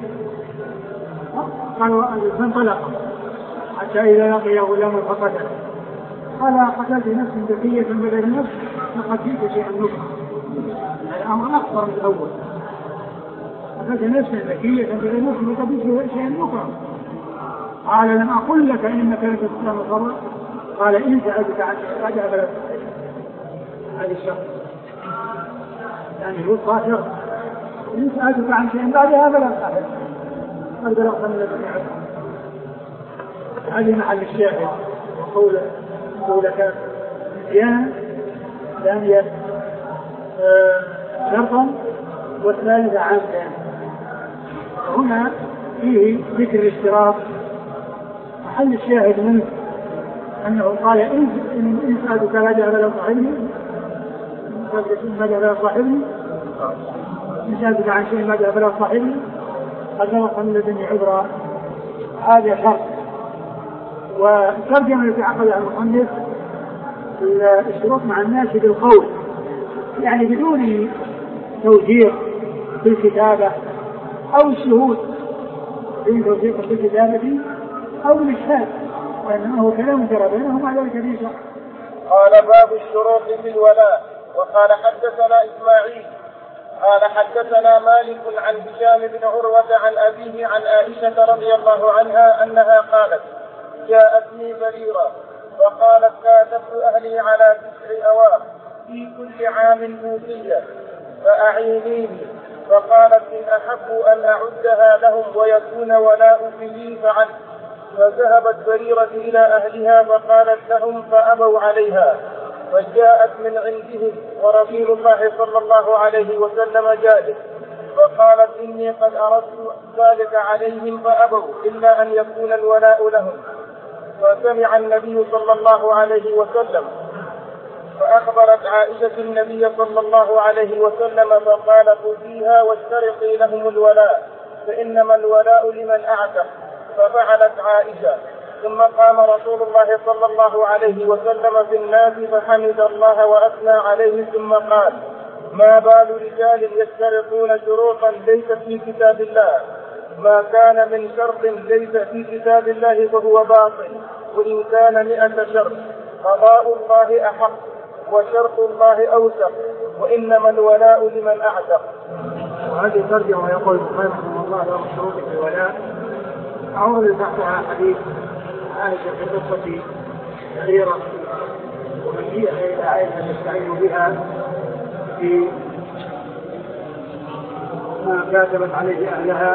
قالوا فانطلق حتى إذا لقي غلام فقتله قال قتلت نفس ذكية بغير نفس لقد جئت شيئا نكرا. الأمر أكثر من الأول، قتلت نفس ذكية بغير نفس لقد جئت شيئا نكرا. قال لم أقل لك إنك لن تستطيع صبرا قال إن سألتك عن شيء راجع بلا تستطيع. هذه الشرط يعني هو الصاشر إن سألتك عن شيء بعدها بلا تستطيع قد بلغت من الدنيا. هذه محل الشاهد قول قولك نسيان ثانية شرطا والثالثة عامدا. هنا فيه ذكر الاشتراط. محل الشاهد منه أنه قال إن سألتك ماذا فلا صاحبني ماذا فلا صاحبني إن سألتك عن شيء ماذا فلا صاحبني قد نوصل من لدني عبرة. هذا شرط. والترجمة التي عقدها المصنف الشروط مع الناس بالقول يعني بدون توجيه في الكتابة أو الشهود بدون توجيه في الكتابة أو الإشهاد وأنه كلام جرى بينهم على ذلك. قال باب الشروط في الولاء. وقال حدثنا إسماعيل قال حدثنا مالك عن هشام بن عروة عن أبيه عن عائشة رضي الله عنها أنها قالت جاءتني بريرة فقالت كاتبت أهلي على تسع أواق في كل عام أوصية فأعينيني. فقالت إن أحب أن أعدها لهم ويكون ولاء لي فعلت. فذهبت بريرة إلى أهلها فقالت لهم فأبوا عليها. فجاءت من عندهم ورسول الله صلى الله عليه وسلم جالس فقالت إني قد أردت ذلك عليهم فأبوا إلا أن يكون الولاء لهم. فسمع النبي صلى الله عليه وسلم فأخبرت عائشة النبي صلى الله عليه وسلم فقال خذيها واشترطي لهم الولاء فإنما الولاء لمن أعتق. ففعلت عائشة. ثم قام رسول الله صلى الله عليه وسلم في الناس فحمد الله وأثنى عليه ثم قال ما بال رجال يشترطون شروطا ليست في كتاب الله ما كان من شرط ليس في كتاب الله فهو باطل وإن كان مئة شرط قضاء الله أحق وشرط الله أوثق وإنما الولاء لمن أعتق. وهذه ترجمة ويقول رحمه الله له شروط في الولاء. أعوذ تحتها حديث عائشة في قصة بريرة ومجيئها إلى عائشة تستعين بها في ما كاتبت عليه أهلها.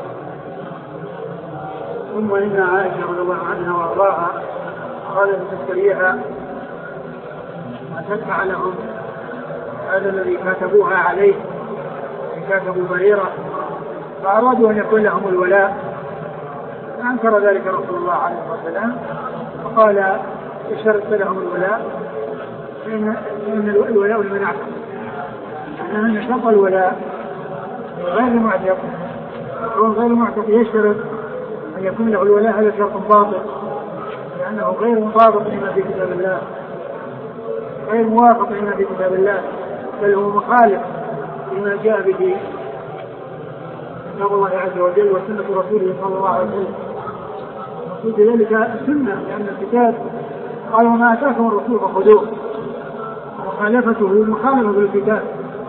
ثم إن عائشة رضي الله عنها وأرضاها قالت تستريها ما تدفع لهم هذا الذي كاتبوها عليه كاتبوا بريرة فأرادوا أن يكون لهم الولاء. فأنكر ذلك رسول الله عليه الصلاة فقال اشترط لهم الولاء فإن الولاء لمن أعتق أن شرط الولاء غير معتق غير معتق يشترط أن يكون له الولاء هذا شرط باطل لأنه غير مطابق لما في كتاب الله غير موافق لما في كتاب الله بل هو مخالف لما جاء به كتاب الله عز وجل وسنة رسوله صلى الله عليه وسلم. وذلك السنة لأن الكتاب قال وما أتاكم الرسول فخذوه وخالفته مخالفة للكتاب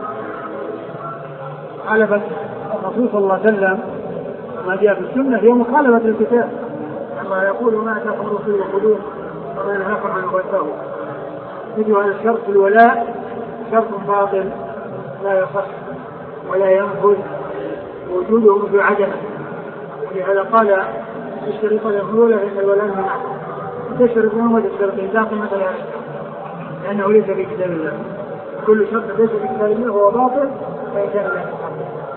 خالفت الرسول صلى الله عليه وسلم ما جاء في السنة هي مخالفة للكتاب لما يقول ما أتاكم الرسول فخذوه وما نهاكم عنه فانتهوا. يجب هذا الشرط في الولاء شرط باطل لا يصح ولا ينفذ وجوده مثل عدمه. ولهذا قال الشريط يقول إن الولاء من أحد تشرط محمد الشرط إنساق مثلا لأنه ليس في كتاب الله. كل شرط ليس في كتاب الله هو باطل فإن كان لا يصح.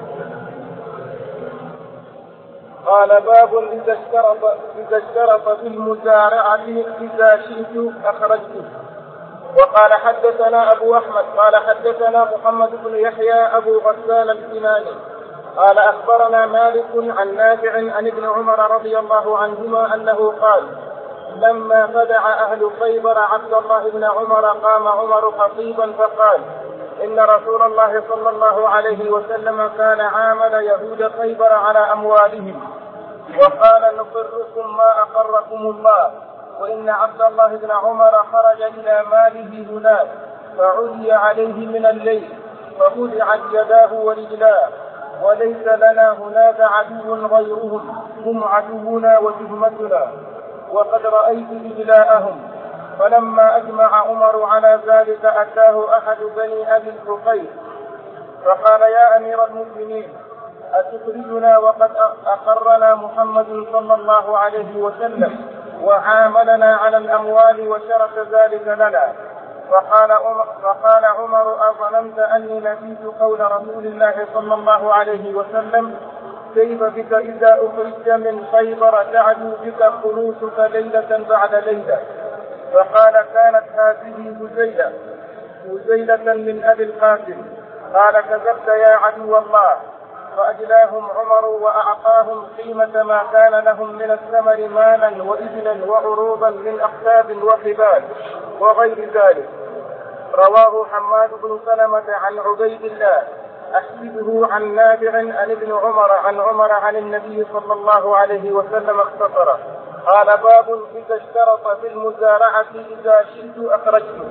قال باب إذا اشترط إذا اشترط في المزارعة إذا شئت أخرجته. وقال حدثنا أبو أحمد قال حدثنا محمد بن يحيى أبو غسان الكناني قال أخبرنا مالك عن نافع عن ابن عمر رضي الله عنهما أنه قال لما فدع أهل خيبر عبد الله بن عمر قام عمر خطيبا فقال إن رسول الله صلى الله عليه وسلم كان عامل يهود خيبر على أموالهم وقال نقركم ما أقركم الله وإن عبد الله بن عمر خرج إلى ماله هناك فعلي عليه من الليل فخدعت يداه ورجلاه وليس لنا هناك عدو غيرهم هم عدونا وتهمتنا وقد رأيت إجلاءهم. فلما أجمع عمر على ذلك أتاه أحد بني أبي الفقير فقال يا أمير المؤمنين أتخرجنا وقد أقرنا محمد صلى الله عليه وسلم وعاملنا على الأموال وشرط ذلك لنا. فقال عمر, فقال عمر أظننت أني نسيت قول رسول الله صلى الله عليه وسلم كيف بك إذا أخرجت من خيبر تعدو بك خلوصك ليلة بعد ليلة. فقال كانت هذه هزيلة هزيلة من أبي القاسم. قال كذبت يا عدو الله. فأجلاهم عمر وأعطاهم قيمة ما كان لهم من الثمر مالا وإبلا وعروضا من أقتاب وحبال وغير ذلك. رواه حماد بن سلمة عن عبيد الله أحسبه عن نافع عن ابن عمر عن عمر عن النبي صلى الله عليه وسلم اختصره. قال باب إذا اشترط في المزارعة إذا شئت أخرجته.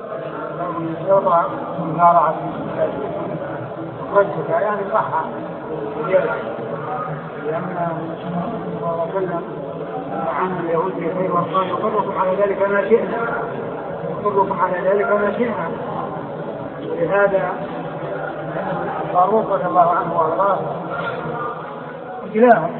أخرجتك يعني صح لأن الله وسلم عن اليهود في خير وقال يقركم على ذلك ما شئنا يقركم على ذلك ما شئنا. ولهذا فاروق رضي الله عنه وارضاه كلاهم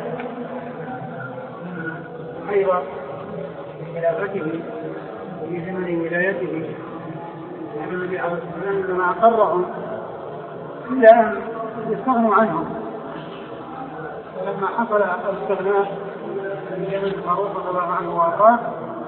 خير خلافته وفي زمن ولايته يعني النبي عليه الصلاه والسلام لما اقرهم الا ان يستغنوا عنهم. ولما حصل الاستغناء من زمن فاروق رضي الله عنه وارضاه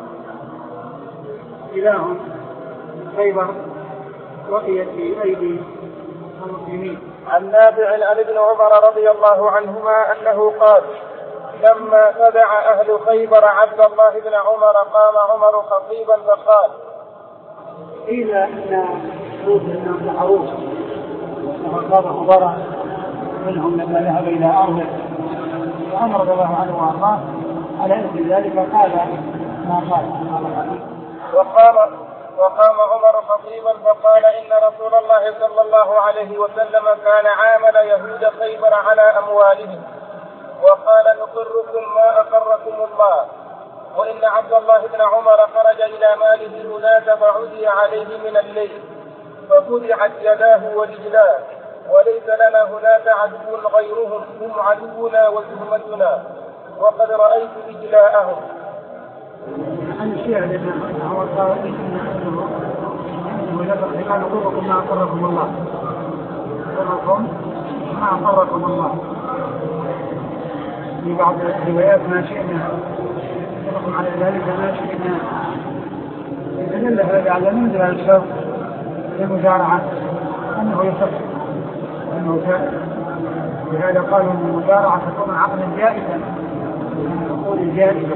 كلاهم خيبر بقيت في ايدي المسلمين. عن نافع عن ابن عمر رضي الله عنهما أنه قال لما تبع أهل خيبر عبد الله بن عمر قام عمر خطيبا فقال قيل إن روح بن عروس وقال خبراء منهم لما ذهب إلى أرضه وعمر رضي الله عنه وارضاه على إثر ذلك قال ما قال. وقام وقام عمر خطيبا فقال إن رسول الله صلى الله عليه وسلم كان عامل يهود خيبر على أموالهم وقال نقركم ما أقركم الله. وإن عبد الله بن عمر خرج إلى ماله هناك فعدي عليه من الليل ففزعت يداه ورجلاه وليس لنا هناك عدو غيرهم هم عدونا وتهمتنا وقد رأيت إجلاءهم. عن الشيعة لأن هو قال إنه ولكن قال نقركم ما أقركم الله نقركم ما أقركم الله. في بعض الروايات ما شئنا نقركم على ذلك ما شئنا. يدل هذا على منزل الشر للمزارعة أنه يصح أنه جائز. لهذا قالوا أن المزارعة تكون عقلا جائزا من العقول الجائزة.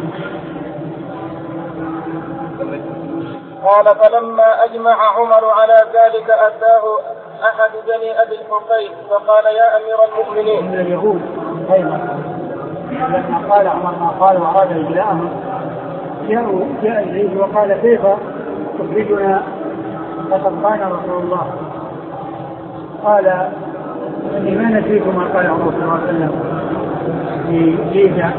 قال فلما أجمع عمر على ذلك أتاه أحد بني أبي الحقيق فقال يا أمير المؤمنين من اليهود أيضا لما قال عمر ما قال وأراد إجلاءهم جاءوا جاء إليه وقال كيف تخرجنا وقد قال رسول الله. قال إني ما نسيت ما قال عمر صلى الله عليه وسلم في جيزة.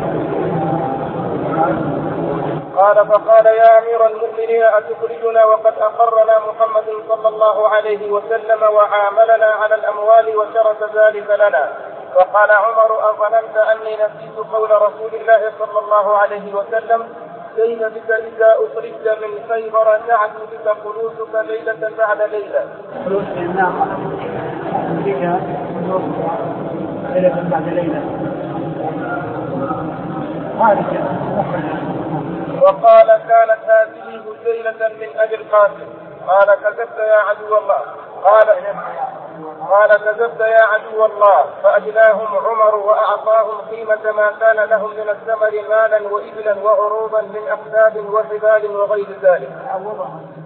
قال فقال يا أمير المؤمنين أتخرجنا وقد أقرنا محمد صلى الله عليه وسلم وعاملنا على الأموال وشرط ذلك لنا. فقال عمر أظننت أني نسيت قول رسول الله صلى الله عليه وسلم كيف بك إذا أخرجت من خيبر تعدو بك خلوصك ليلة بعد ليلة. خلوص الناقة بك ليلة بعد ليلة. وقال كانت هذه هزيلة من أبي القاسم. قال كذبت يا عدو الله. قال قال كذبت يا عدو الله. فأجلاهم عمر وأعطاهم قيمة ما كان لهم من الثمر مالا وإبلا وعروضا من أقتاب وحبال وغير ذلك.